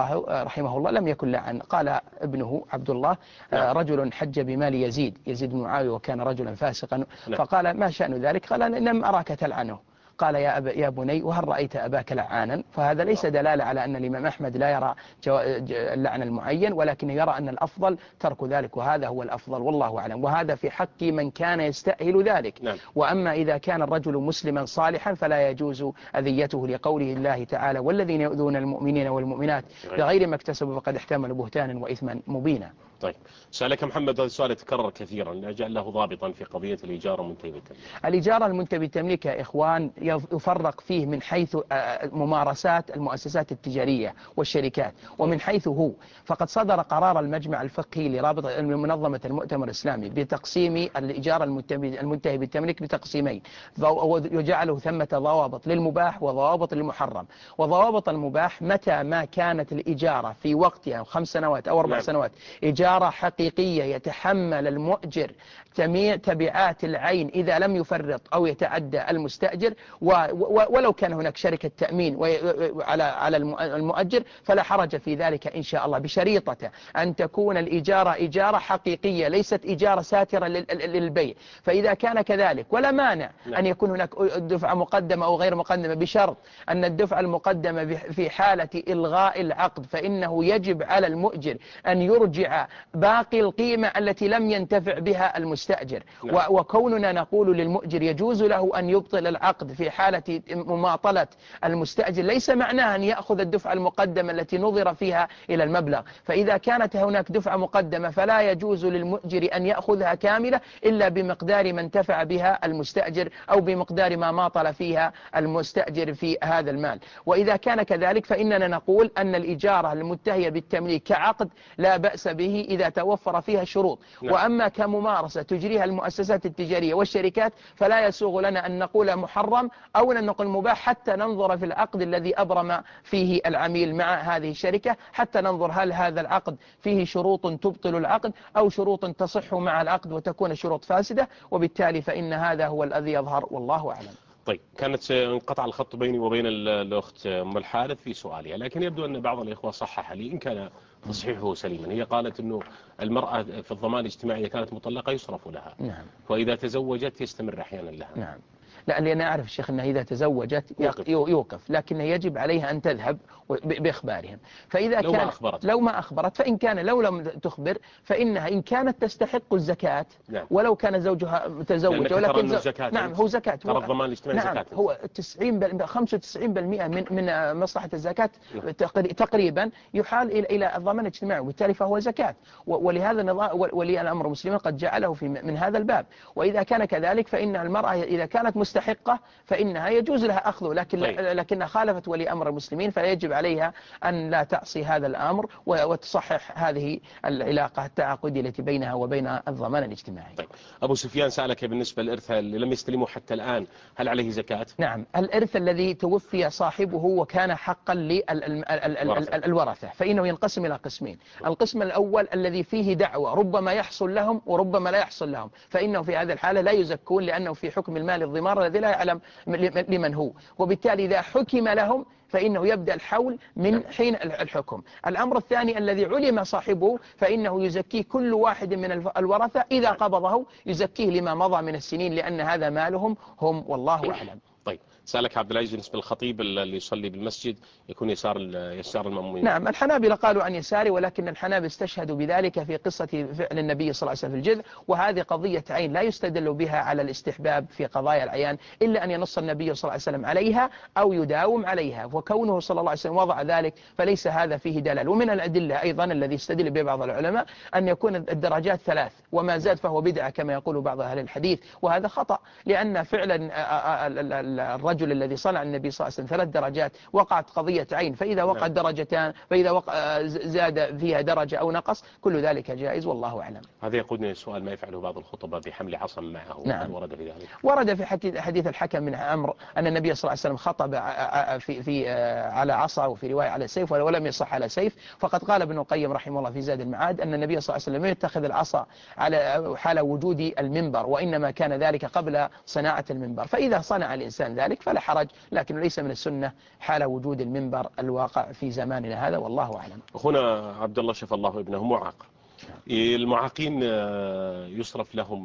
رحمه الله لم يكن لعن. قال ابنه عبد الله رجل حج بمال يزيد بن معاوية وكان رجلا فاسقا فقال ما شأن ذلك؟ قال لم أراك تلعنه. قال يا بني وهل رأيت أباك لعانا؟ فهذا ليس دلالة على أن الإمام أحمد لا يرى اللعن المعين ولكن يرى أن الأفضل ترك ذلك وهذا هو الأفضل والله أعلم. وهذا في حق من كان يستأهل ذلك. وأما إذا كان الرجل مسلما صالحا فلا يجوز أذيته لقوله الله تعالى والذين يؤذون المؤمنين والمؤمنات بغير ما اكتسبوا فقد احتملوا بهتانا وإثما مبينا. طيب سألك محمد هذا السؤال يتكرر كثيرا لأجعل له ضابطا في قضية الإيجار المنتهي بالتمليك. الإيجار المنتهي بالتمليك يا إخوان يفرق فيه من حيث ممارسات المؤسسات التجارية والشركات ومن حيث هو. فقد صدر قرار المجمع الفقهي لرابطة منظمة المؤتمر الإسلامي بتقسيم الإيجار المنتهي بالتمليك بتقسيمين وجعله ثمة ضوابط للمباح وضوابط للمحرم. وضوابط المباح متى ما كانت الإجارة في وقتها 5 سنوات أو 4 سنوات إجارة حقيقية يتحمل المؤجر جميع تبعات العين إذا لم يفرط أو يتعدى المستأجر ولو كان هناك شركة تأمين على المؤجر فلا حرج في ذلك إن شاء الله بشريطة أن تكون الإجارة إجارة حقيقية ليست إجارة ساترة للبيع. فإذا كان كذلك ولا مانع أن يكون هناك دفعة مقدمة أو غير مقدمة بشرط أن الدفعة المقدمة في حالة إلغاء العقد فإنه يجب على المؤجر أن يرجع باقي القيمة التي لم ينتفع بها المستأجر. وكوننا نقول للمؤجر يجوز له أن يبطل العقد في حالة مماطلة المستأجر ليس معناه أن يأخذ الدفعة المقدمة التي نظر فيها إلى المبلغ. فإذا كانت هناك دفعة مقدمة فلا يجوز للمؤجر أن يأخذها كاملة إلا بمقدار ما انتفع بها المستأجر أو بمقدار ما ماطل فيها المستأجر في هذا المال. وإذا كان كذلك فإننا نقول أن الإجارة المنتهية بالتمليك كعقد لا بأس به إذا توفر فيها شروط. وأما كممارسة تجريها المؤسسات التجارية والشركات فلا يسوغ لنا أن نقول محرم أو أن نقول مباح حتى ننظر في العقد الذي أبرم فيه العميل مع هذه الشركة حتى ننظر هل هذا العقد فيه شروط تبطل العقد أو شروط تصح مع العقد وتكون شروط فاسدة وبالتالي فإن هذا هو الذي يظهر والله أعلم. طيب كانت انقطع الخط بيني وبين الأخت أم الحارث في سؤالها لكن يبدو أن بعض الإخوة صحح لي إن كان تصحيحه سليما. هي قالت أنه المرأة في الضمان الاجتماعي كانت مطلقة يصرف لها وإذا تزوجت يستمر أحيانا لها. لا لأن أعرف الشيخ أنها إذا تزوجت يوقف لكن يجب عليها أن تذهب بإخبارهم. فإذا لو ما أخبرت فإن كان لو لم تخبر فإنها إن كانت تستحق الزكاة ولو كان زوجها متزوج ولكن نعم هو زكاة ترى الضمان الاجتماعي نعم زكاة. هو 95% من مصلحة الزكاة تقريبا يحال إلى الضمان الاجتماعي وبالتالي فهو زكاة. ولهذا ولي الأمر المسلمين قد جعله من هذا الباب. وإذا كان كذلك فإن المرأة إذا كانت مستحقة فإنها يجوز لها أخذه لكنها خالفت ولي أمر المسلمين فيجب عليها أن لا تعصي هذا الأمر وتصحح هذه العلاقة التعاقدية التي بينها وبين الضمان الاجتماعي. طيب أبو سفيان سألك بالنسبة للإرث اللي لم يستلموا حتى الآن هل عليه زكاة؟ نعم الإرث الذي توفي صاحبه وكان حقا للورثة فإنه ينقسم إلى قسمين. القسم الأول الذي فيه دعوة ربما يحصل لهم وربما لا يحصل لهم فإنه في هذه الحالة لا يزكون لأنه في حكم المال الضمار الذي لا يعلم لمن هو. وبالتالي إذا حكم لهم فإنه يبدأ الحول من حين الحكم. الأمر الثاني الذي علم صاحبه فإنه يزكيه كل واحد من الورثة إذا قبضه يزكيه لما مضى من السنين لأن هذا مالهم هم والله أعلم. طيب سألك عبد العزيز بالنسبة للخطيب اللي يصلي بالمسجد يكون يسار المأمومين. نعم الحنابلة قالوا عن يساري ولكن الحنابلة استشهدوا بذلك في قصة فعل النبي صلى الله عليه وسلم في الجذع وهذه قضية عين لا يستدل بها على الاستحباب في قضايا العيان إلا أن ينص النبي صلى الله عليه وسلم عليها أو يداوم عليها وكونه صلى الله عليه وسلم وضع ذلك فليس هذا فيه دلال. ومن الأدلة أيضا الذي استدل به بعض العلماء أن يكون الدرجات 3 وما زاد فهو بدعة كما يقول بعض أهل الحديث وهذا خطأ لأن فعلا الرجل الذي صنع النبي صلى الله عليه وسلم 3 درجات وقعت قضية عين، فإذا وقعت درجتان فإذا زاد فيها درجة أو نقص كل ذلك جائز والله أعلم. هذا يقودني لسؤال ما يفعله بعض الخطباء بحمل عصا معه. نعم. ورد في ذلك؟ ورد في حديث الحكم من عمرو أن النبي صلى الله عليه وسلم خطب على عصا، وفي رواية على سيف، ولم يصح على سيف. فقد قال ابن القيم رحمه الله في زاد المعاد أن النبي صلى الله عليه وسلم يتخذ العصا على حال وجود المنبر، وإنما كان ذلك قبل صناعة المنبر، فإذا صنع الإنسان ذلك فلا حرج، لكن ليس من السنة حال وجود المنبر الواقع في زماننا هذا والله أعلم. أخونا عبد الله شفى الله ابنه معاق، المعاقين يصرف لهم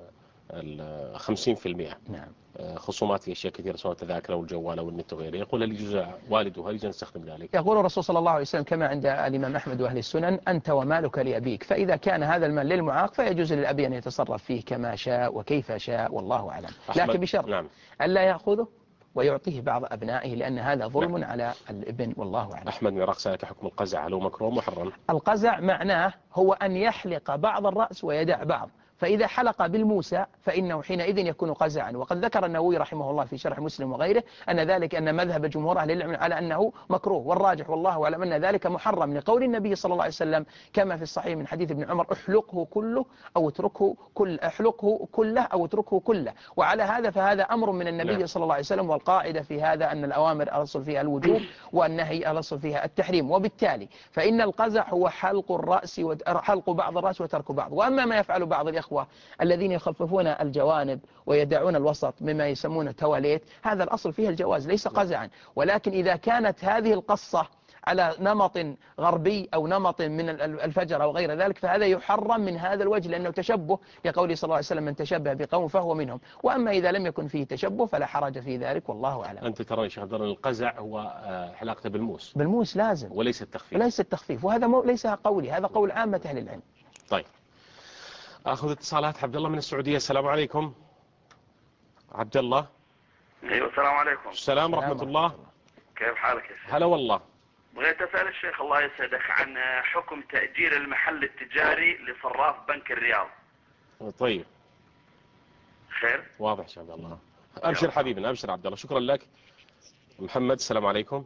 50%. نعم. خصومات في أشياء كثيرة سواء التذاكر أو الجوال أو النت وغيره، يقول هل يجوز والده هل يجوز نستخدم ذلك؟ يقول الرسول صلى الله عليه وسلم كما عند الإمام أحمد وأهل السنن: أنت ومالك لأبيك، فإذا كان هذا المال للمعاق فيجوز للأبي أن يتصرف فيه كما شاء وكيف شاء والله أعلم، لكن بشرط نعم. ألا يأخذه ويعطيه بعض أبنائه، لأن هذا ظلم على الابن والله أعلم. أحمد من العراق سألك حكم القزع، هل هو مكروه محرم؟ القزع معناه هو أن يحلق بعض الرأس ويدع بعض، فإذا حلق بالموسى فإنه حينئذ يكون قزعا. وقد ذكر النووي رحمه الله في شرح مسلم وغيره أن مذهب جمهور أهل العلم على أنه مكروه، والراجح والله أعلم أن ذلك محرم لقول النبي صلى الله عليه وسلم كما في الصحيح من حديث ابن عمر: احلقه كله أو اتركه احلقه كله أو اتركه كله. وعلى هذا فهذا أمر من النبي صلى الله عليه وسلم، والقاعدة في هذا أن الأوامر الأصل فيها الوجوب والنهي الأصل فيها التحريم، وبالتالي فإن القزع هو حلق بعض الرأس وترك بعض. وأما ما يفعل بعض الإخوة الذين يخففون الجوانب ويدعون الوسط مما يسمونه تواليت، هذا الأصل فيه الجواز ليس قزعا، ولكن إذا كانت هذه القصة على نمط غربي أو نمط من الفجر أو غير ذلك فهذا يحرم من هذا الوجه، لأنه تشبه لقوله صلى الله عليه وسلم: من تشبه بقوم فهو منهم. وأما إذا لم يكن فيه تشبه فلا حرج في ذلك والله أعلم. أنت ترى يا شيخ القزع هو حلاقته بالموس. بالموس لازم، وليس التخفيف. وليس التخفيف، وهذا ليس قولي، هذا قول عامة أهل العلم. طيب أخذ اتصالات. عبد الله من السعودية، السلام عليكم. عبد الله. ايوه السلام عليكم. السلام ورحمة الله. كيف حالك يا شيخ؟ هلا والله. بغيت أسأل الشيخ الله يسعدك عن حكم تأجير المحل التجاري لصراف بنك الرياض. طيب خير. واضح شاء الله. أبشر حبيبنا، أبشر عبد الله، شكرا لك. محمد السلام عليكم.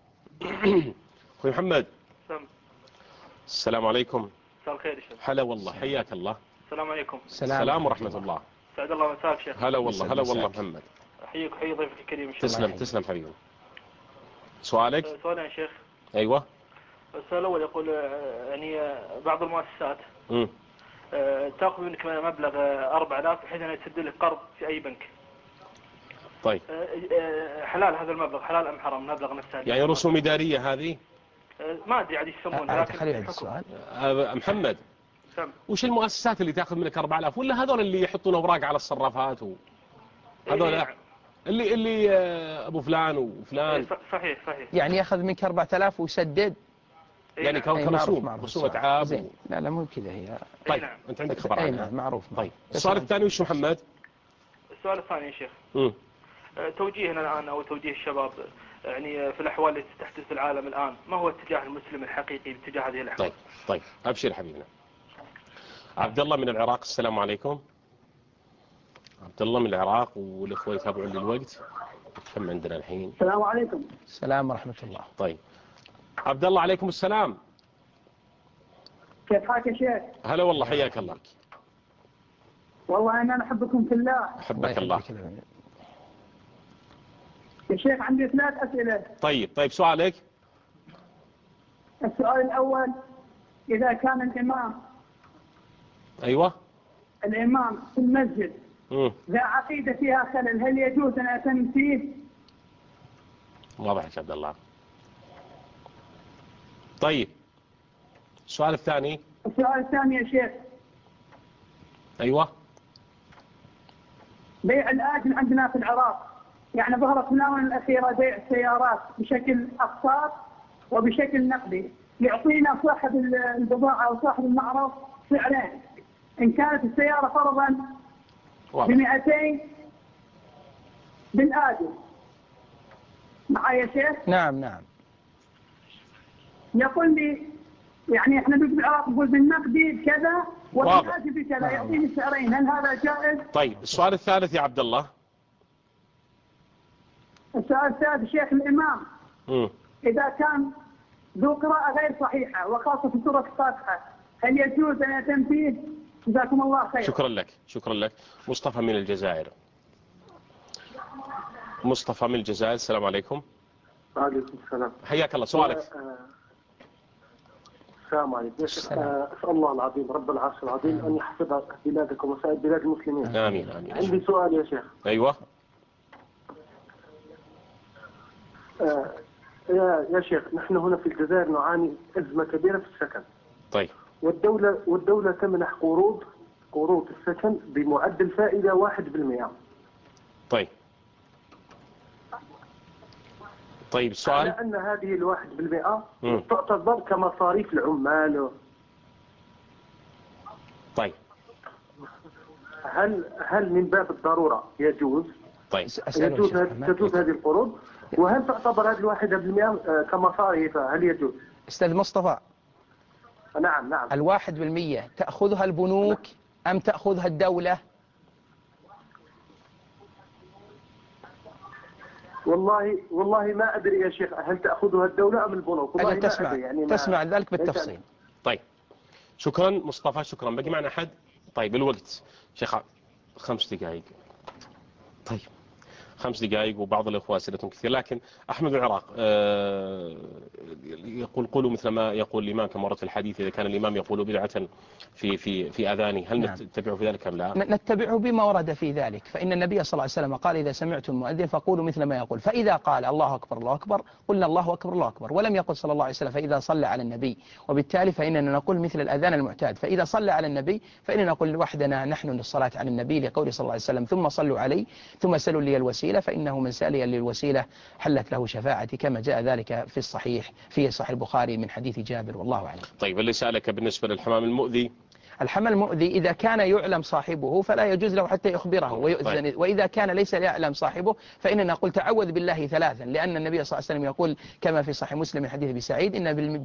أخوي محمد. السلام عليكم. مساء الخير يا شيخ. هلا والله، حياك الله. السلام عليكم. السلام ورحمة الله. سعد الله مساك شيخ. هلا والله، هلا والله محمد. أحييك وحيي ضيفك الكريم إن شاء الله. تسلم تسلم حبيبي. سؤالك؟ سؤالي يا شيخ. أيوة. السؤال الأول يقول يعني بعض المؤسسات تأخذ منك مبلغ 4000 بحيث أن تسد لك قرض في أي بنك. طيب. حلال هذا المبلغ، حلال أم حرام المبلغ نفسه؟ يعني رسوم إدارية هذه؟ ما أدري عاد يسمونها. خلينا السؤال. محمد. وش المؤسسات اللي تأخذ منك 4000 ولا هذول اللي يحطون أوراق على الصرافات هذول اللي أبو فلان وفلان؟ صحيح صحيح. يعني يأخذ منك 4000 ويسدد يعني كرسوم أتعاب. لا مو كذا هي. طيب أنت عندك خبر عنها؟ معروف. طيب السؤال الثاني وش محمد؟ السؤال الثاني يا شيخ توجيهنا الآن أو توجيه الشباب يعني في الأحوال التي تحدث في العالم الآن، ما هو اتجاه المسلم الحقيقي باتجاه هذه الأحوال؟ طيب أبشر حبيبنا. عبد الله من العراق، السلام عليكم. عبد الله من العراق، والإخوة يتابعون للوقت. كم عندنا الحين؟ السلام عليكم. السلام ورحمة الله. طيب عبد الله عليكم السلام. كيف حالك يا شيخ؟ هلا والله، حياك الله. والله أنا أحبكم في الله. أحبك الله. يا شيخ عندي 3 أسئلة. طيب سؤالك. السؤال الأول: إذا كان الإمام أيوة الإمام في المسجد ذا عقيدة فيها خلل، هل يجوز أن أتم فيه؟ واضح يا عبد الله. طيب السؤال الثاني. السؤال الثاني يا شيخ. أيوة. بيع الآجل عندنا في العراق، يعني ظهرت في الآونة الأخيرة بيع السيارات بشكل أقساط وبشكل نقدي، يعطينا صاحب البضاعة أو صاحب المعرض سعرين، إن كانت السيارة فرضا ب200 بالآجل. معي يا شيخ؟ نعم. يقول لي يعني احنا بالعراق نقول بالنقدي بكذا وبالآجل بكذا، يعطيني سعرين، هل هذا جائز؟ طيب السؤال الثالث يا عبد الله. السؤال الثالث شيخ الإمام إذا كان ذو قراءة غير صحيحة وخاصة في سورة الفاتحة هل يجوز أن يتم فيه؟ جزاكم الله خير. شكرا لك. مصطفى من الجزائر. السلام عليكم. وعليكم السلام. حياك الله، سؤالك. السلام عليكم يا شيخ. أسأل الله العظيم رب العرش العظيم أن يحفظ بلادكم وسائر بلاد المسلمين. آمين. عندي سؤال يا شيخ. أيوة. يا شيخ، نحن هنا في الجزائر نعاني أزمة كبيرة في السكن. طيب. والدولة تمنح قروض السكن بمعدل فائدة 1%. طيب السؤال. على أن هذه 1% تعتبر كمصاريف العمال. طيب. هل من باب الضرورة يجوز؟ طيب. تجوز هذه القروض؟ وهل تعتبر هذه 1% كمصاريف؟ هل يجوز؟ أستاذ مصطفى. نعم. 1% تأخذها البنوك أم تأخذها الدولة؟ والله ما أدري يا شيخ، هل تأخذها الدولة أم البنوك؟ والله تسمع ذلك بالتفصيل. طيب شكرا مصطفى، شكرا. بقي معنا أحد؟ طيب الوقت شيخ 5 دقائق. طيب 5 دقائق وبعض الإخوة أسئلتهم كثير، لكن أحمد العراق يقول قولوا مثل ما يقول الإمام كما ورد في الحديث، إذا كان الإمام يقول بدعة في أذانه هل نتبعه في ذلك أم لا؟ نتبعه بما ورد في ذلك، فإن النبي صلى الله عليه وسلم قال إذا سمعتم المؤذن فقولوا مثل ما يقول، فإذا قال الله أكبر الله أكبر قلنا الله أكبر الله أكبر، ولم يقل صلى الله عليه وسلم فإذا صلى على النبي، وبالتالي فإننا نقول مثل الأذان المعتاد، فإذا صلى على النبي فإننا نقول وحدنا نحن للصلاة على النبي لقول صلى الله عليه وسلم ثم صلوا عليه ثم سلوا لي الوسيلة فإنه من سأل للوسيلة حلت له شفاعتي، كما جاء ذلك في صحيح البخاري من حديث جابر والله أعلم. طيب اللي سألك بالنسبة للحمام المؤذي؟ الحمل المؤذي إذا كان يعلم صاحبه فلا يجوز له حتى يخبره ويؤذن، وإذا كان ليس يعلم صاحبه فإننا نقول تعوذ بالله 3، لأن النبي صلى الله عليه وسلم يقول كما في صحيح مسلم من حديث أبي سعيد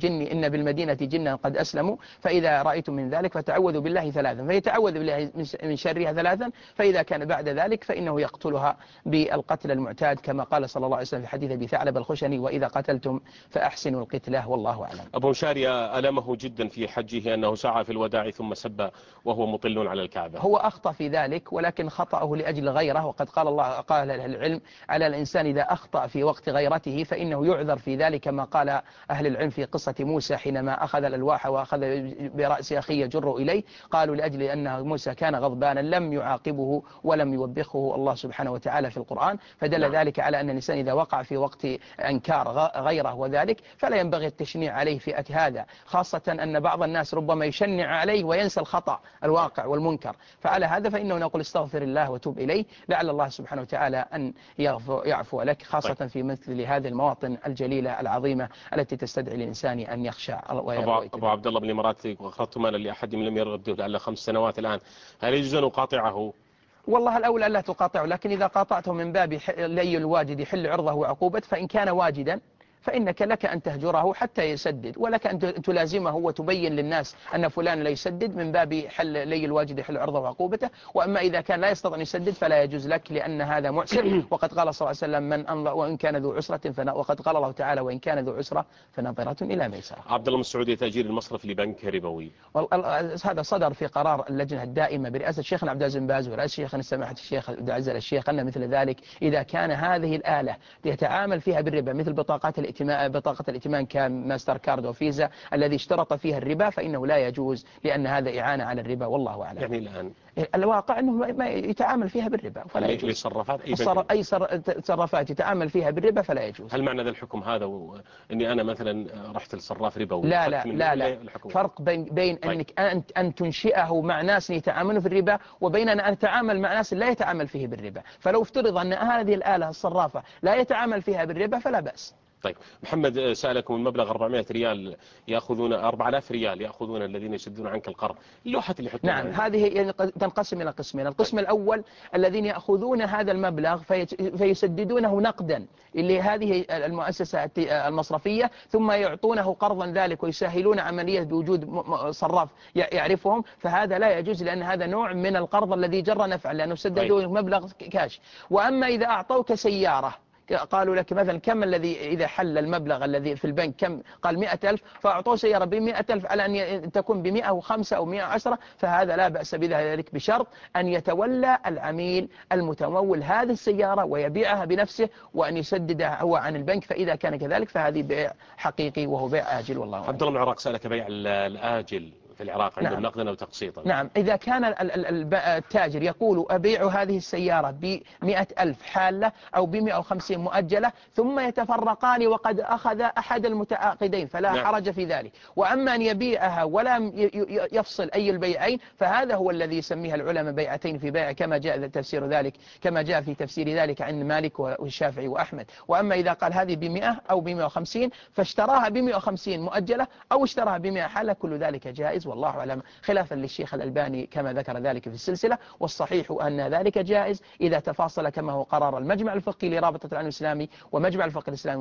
إن بالمدينة جنا قد أسلموا فإذا رأيتم من ذلك فتعوذوا بالله 3، فيتعوذ بالله من شرها 3، فإذا كان بعد ذلك فإنه يقتلها بالقتل المعتاد كما قال صلى الله عليه وسلم في حديث أبي ثعلب الخشني وإذا قتلتم فأحسنوا القتلة والله أعلم. أبو مشاري ألمه جدا في حجه أنه سعى في الوداع ثم سب وهو مطل على الكعبة. هو أخطأ في ذلك ولكن خطأه لأجل غيره، وقد قال أهل العلم على الإنسان إذا أخطأ في وقت غيرته فإنه يعذر في ذلك، كما قال أهل العلم في قصة موسى حينما أخذ الألواح وأخذ برأس أخيه يجر إليه، قالوا لأجل أن موسى كان غضبانا لم يعاقبه ولم يوبخه الله سبحانه وتعالى في القرآن، فدل ذلك على أن الإنسان إذا وقع في وقت أنكار غيره وذلك فلا ينبغي التشنيع عليه في هذا، خاصة أن بعض الناس ربما يشنع عليه وينسى الخطأ الواقع والمنكر، فعلى هذا فإنه نقول استغفر الله وتوب إليه لعل الله سبحانه وتعالى أن يعفو لك، خاصة في مثل هذه المواطن الجليلة العظيمة التي تستدعي الإنسان أن يخشع. أبو عبد الله بن الإماراتي أخذت مالا لأحد من لم يرده لعل 5 سنوات الآن، هل يجوز أن أقاطعه؟ والله الأولى لا تقاطعه، لكن إذا قاطعته من باب لي الواجد يحل عرضه وعقوبته فإن كان واجدا فإنك لك أن تهجره حتى يسدد، ولك أن تلازمه وتبين للناس أن فلان لا يسدد من باب حل لي الواجد يحل عرضه وعقوبته، وأما إذا كان لا يستطيع أن يسدد فلا يجوز لك لأن هذا معسر، وقد قال صلى الله عليه وسلم من أنظر وإن كان ذو عسرة وقد قال الله تعالى وإن كان ذو عسرة فنظرة إلى ميسرة. عبد الله من السعودية تأجير المصرف لبنك ربوي، هذا صدر في قرار اللجنة الدائمة برئاسة شيخنا عبد العزيز بن باز ورئاسة شيخنا سماحة الشيخ عبد العزيز الشيخ أن مثل ذلك إذا كان هذه الآلة يتعامل فيها بالربا مثل بطاقة الائتمان كماستر كارد وفيزا الذي اشترط فيها الربا فإنه لا يجوز، لأن هذا إعانة على الربا والله أعلم. يعني الآن الواقع أنه ما يتعامل فيها بالربا فلا يجوز. أي تصرفات يتعامل فيها بالربا فلا يجوز. هل معنى ذا الحكم هذا إني أنا مثلا رحت للصراف ربوي؟ لا فرق بين أنك أن تنشئه مع ناس يتعاملون في الربا وبين أن أتعامل مع ناس لا يتعامل فيه بالربا، فلو افترض أن هذه الآلة الصرافة لا يتعامل فيها بالربا فلا بأس. طيب محمد سألكم المبلغ 400 ريال يأخذون 4000 ريال يأخذون الذين يسدون عنك القرض، اللوحات اللي يحطون. نعم هذه يعني تنقسم إلى قسمين، القسم الأول الذين يأخذون هذا المبلغ فيسددونه نقدا لهذه المؤسسة المصرفية ثم يعطونه قرضا ذلك ويسهلون عملية بوجود صراف يعرفهم، فهذا لا يجوز لأن هذا نوع من القرض الذي جر نفعا لأنه سددوا مبلغ كاش. وأما إذا أعطوك سيارة قالوا لك مثلا كم الذي إذا حل المبلغ الذي في البنك كم، قال 100,000 فأعطوه سيارة ب100,000 على أن تكون ب105 أو 110، فهذا لا بأس بذلك بشرط أن يتولى العميل المتمول هذه السيارة ويبيعها بنفسه وأن يسددها هو عن البنك، فإذا كان كذلك فهذه بيع حقيقي وهو بيع آجل. والله عبد الله من العراق سألك بيع الآجل في العراق عندهم نقدا أو تقسيطا. نعم، إذا كان التاجر يقول أبيع هذه السيارة ب100,000 حالة أو ب150 مؤجلة ثم يتفرقان وقد أخذ أحد المتعاقدين فلا حرج في ذلك. وأما أن يبيعها ولا يفصل أي البيعين فهذا هو الذي يسميها العلماء بيعتين في بيع، كما جاء تفسير ذلك كما جاء في تفسير ذلك عند مالك والشافعي وأحمد. وأما إذا قال هذه ب100 أو ب150 فاشتراها ب150 مؤجلة أو اشتراها ب100 حالة، كل ذلك جائز والله أعلم، خلافا للشيخ الألباني كما ذكر ذلك في السلسلة. والصحيح أن ذلك جائز إذا تفاصل كما هو قرار المجمع الفقهي لرابطة العلم الإسلامي ومجمع الفقه الإسلامي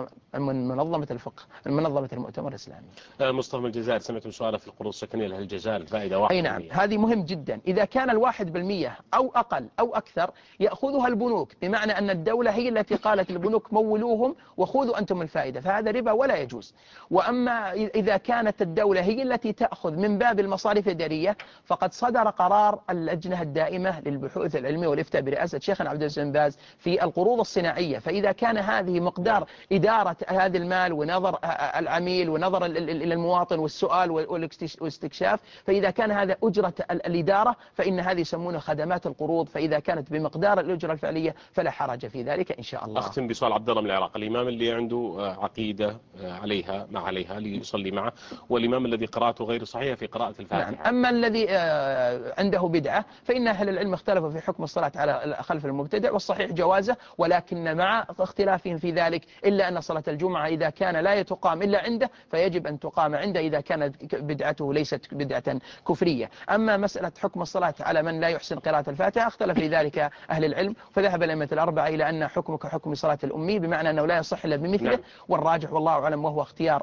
من منظمة الفقه منظمة المؤتمر الإسلامي. مصطفى من الجزائر، سمعت سؤاله في القروض السكنية للجزائر فائدة 1%. أي نعم، هذه مهم جدا. إذا كان 1% أو أقل أو أكثر يأخذها البنوك، بمعنى أن الدولة هي التي قالت البنوك مولوهم وخذوا أنتم الفائدة، فهذا ربا ولا يجوز. وأما إذا كانت الدولة هي التي تأخذ من باب المصاريف الإدارية فقد صدر قرار اللجنة الدائمة للبحوث العلمية والإفتاء برئاسة شيخنا عبد العزيز بن باز في القروض الصناعية، فإذا كان هذه مقدار إدارة هذا المال ونظر العميل ونظر إلى المواطن والسؤال والاستكشاف، فإذا كان هذا أجرة الإدارة فإن هذه يسمونها خدمات القروض، فإذا كانت بمقدار الأجرة الفعلية فلا حرج في ذلك إن شاء الله. أختم بسؤال عبد الله من العراق، الإمام اللي عنده عقيدة عليها ما عليها ليصلي معه، والإمام الذي قراءته غير صحيحة في قراءة الفاتحة. نعم. أما الذي عنده بدعة فإن أهل العلم اختلفوا في حكم الصلاة على خلف المبتدع، والصحيح جوازه، ولكن مع اختلافهم في ذلك إلا أن صلاة الجمعة إذا كان لا تقام إلا عنده فيجب أن تقام عنده إذا كانت بدعته ليست بدعة كفرية. أما مسألة حكم الصلاة على من لا يحسن قراءة الفاتحة اختلف في ذلك أهل العلم، فذهب الأئمة الأربعة إلى أن حكمه كحكم صلاة الأمي، بمعنى أنه لا يصح إلا بمثله. نعم. والراجح والله أعلم وهو اختيار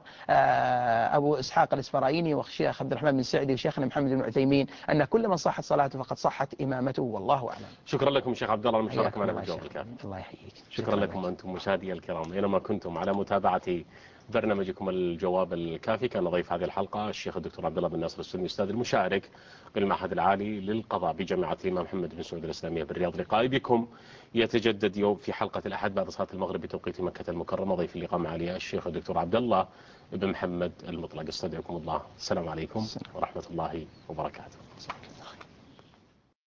أبو إسحاق الإسفرايني والشيخ عبد الرحمن بن سعدي وشيخنا محمد بن عثيمين أن كل من صحت صلاته فقد صحت إمامته، والله أعلم. شكرا لكم شيخ عبد الله المشاركة معنا بالجواب الكافي. الله يحييك. شكرا لكم أنتم مشاهدي الكرام أينما كنتم على متابعة برنامجكم الجواب الكافي. كان ضيف هذه الحلقة الشيخ الدكتور عبد الله بن ناصر السني، أستاذ المشارك بالمعهد العالي للقضاء بجامعة الإمام محمد بن سعود الإسلامية بالرياض. لقائي بكم يتجدد يوم في حلقة الأحد بعد صلاة المغرب بتوقيت مكة المكرمة. ضيف اللقاء معي الشيخ الدكتور عبد الله بن محمد المطلق. استودعكم الله، السلام عليكم ورحمة الله وبركاته.